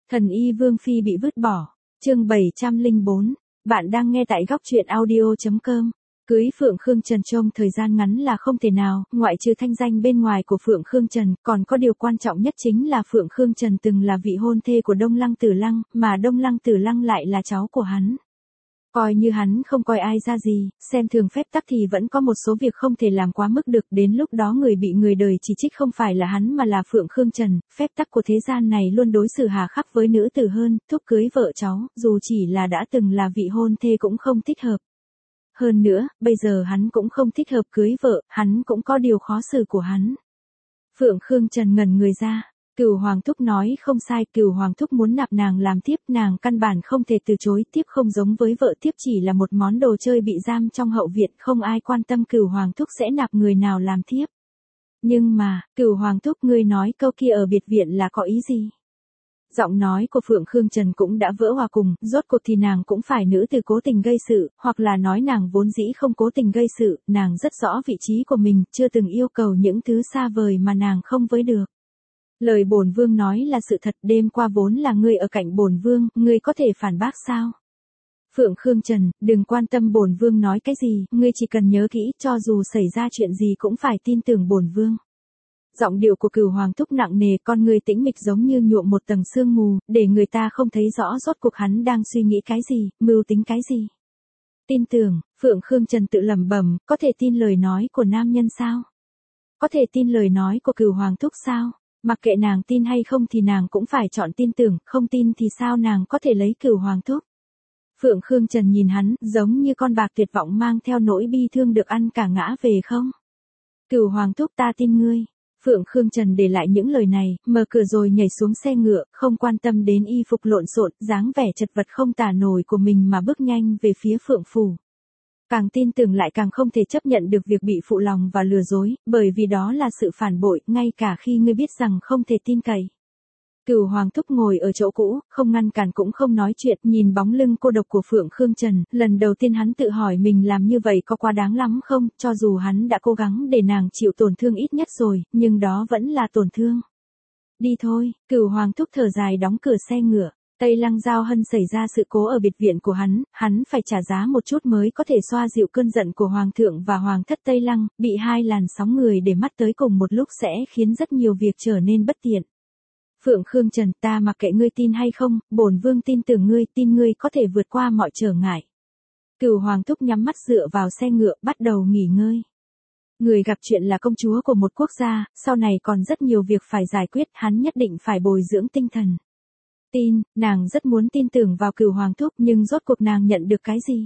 Thần y Vương Phi bị vứt bỏ. Chương 704. Bạn đang nghe tại góc truyện audio.com. Cưới Phượng Khương Trần trong thời gian ngắn là không thể nào, ngoại trừ thanh danh bên ngoài của Phượng Khương Trần, còn có điều quan trọng nhất chính là Phượng Khương Trần từng là vị hôn thê của Đông Lăng Tử Lăng, mà Đông Lăng Tử Lăng lại là cháu của hắn. Coi như hắn không coi ai ra gì, xem thường phép tắc thì vẫn có một số việc không thể làm quá mức được, đến lúc đó người bị người đời chỉ trích không phải là hắn mà là Phượng Khương Trần, phép tắc của thế gian này luôn đối xử hà khắc với nữ tử hơn, thúc cưới vợ cháu, dù chỉ là đã từng là vị hôn thê cũng không thích hợp. Hơn nữa, bây giờ hắn cũng không thích hợp cưới vợ, hắn cũng có điều khó xử của hắn. Phượng Khương Trần ngẩn người ra. Cửu Hoàng Thúc nói không sai, Cửu Hoàng Thúc muốn nạp nàng làm thiếp, nàng căn bản không thể từ chối, thiếp không giống với vợ, thiếp chỉ là một món đồ chơi bị giam trong hậu viện, không ai quan tâm Cửu Hoàng Thúc sẽ nạp người nào làm thiếp. Nhưng mà, Cửu Hoàng Thúc ngươi nói câu kia ở biệt viện là có ý gì? Giọng nói của Phượng Khương Trần cũng đã vỡ hòa cùng, rốt cuộc thì nàng cũng phải nữ từ cố tình gây sự, hoặc là nói nàng vốn dĩ không cố tình gây sự, nàng rất rõ vị trí của mình, chưa từng yêu cầu những thứ xa vời mà nàng không với được. Lời bổn vương nói là sự thật, đêm qua vốn là ngươi ở cạnh bổn vương, ngươi có thể phản bác sao? Phượng Khương Trần, đừng quan tâm bổn vương nói cái gì, ngươi chỉ cần nhớ kỹ, cho dù xảy ra chuyện gì cũng phải tin tưởng bổn vương. Giọng điệu của Cửu Hoàng Thúc nặng nề, con người tĩnh mịch giống như nhuộm một tầng sương mù, để người ta không thấy rõ rốt cuộc hắn đang suy nghĩ cái gì, mưu tính cái gì. Tin tưởng, Phượng Khương Trần tự lẩm bẩm, có thể tin lời nói của nam nhân sao? Có thể tin lời nói của Cửu Hoàng Thúc sao? Mặc kệ nàng tin hay không thì nàng cũng phải chọn tin tưởng, không tin thì sao nàng có thể lấy Cửu Hoàng Thúc. Phượng Khương Trần nhìn hắn, giống như con bạc tuyệt vọng mang theo nỗi bi thương được ăn cả ngã về không? Cửu Hoàng Thúc ta tin ngươi. Phượng Khương Trần để lại những lời này, mở cửa rồi nhảy xuống xe ngựa, không quan tâm đến y phục lộn xộn, dáng vẻ chật vật không tả nổi của mình mà bước nhanh về phía Phượng Phủ. Càng tin tưởng lại càng không thể chấp nhận được việc bị phụ lòng và lừa dối, bởi vì đó là sự phản bội, ngay cả khi ngươi biết rằng không thể tin cậy. Cửu Hoàng Thúc ngồi ở chỗ cũ, không ngăn cản cũng không nói chuyện, nhìn bóng lưng cô độc của Phượng Khương Trần, lần đầu tiên hắn tự hỏi mình làm như vậy có quá đáng lắm không, cho dù hắn đã cố gắng để nàng chịu tổn thương ít nhất rồi, nhưng đó vẫn là tổn thương. Đi thôi, Cửu Hoàng Thúc thở dài đóng cửa xe ngựa. Tây Lăng Giao Hân xảy ra sự cố ở biệt viện của hắn phải trả giá một chút mới có thể xoa dịu cơn giận của Hoàng thượng và Hoàng thất Tây Lăng, bị hai làn sóng người để mắt tới cùng một lúc sẽ khiến rất nhiều việc trở nên bất tiện. Phượng Khương Trần, ta mặc kệ ngươi tin hay không, bổn vương tin tưởng ngươi, tin ngươi có thể vượt qua mọi trở ngại. Cửu Hoàng Thúc nhắm mắt dựa vào xe ngựa, bắt đầu nghỉ ngơi. Người gặp chuyện là công chúa của một quốc gia, sau này còn rất nhiều việc phải giải quyết, hắn nhất định phải bồi dưỡng tinh thần. Tin, nàng rất muốn tin tưởng vào Cửu Hoàng Thúc, nhưng rốt cuộc nàng nhận được cái gì?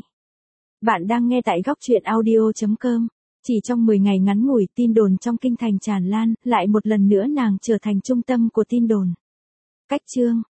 Bạn đang nghe tại góc truyện audio.com. Chỉ trong 10 ngày ngắn ngủi, tin đồn trong kinh thành tràn lan, lại một lần nữa nàng trở thành trung tâm của tin đồn. Cách chương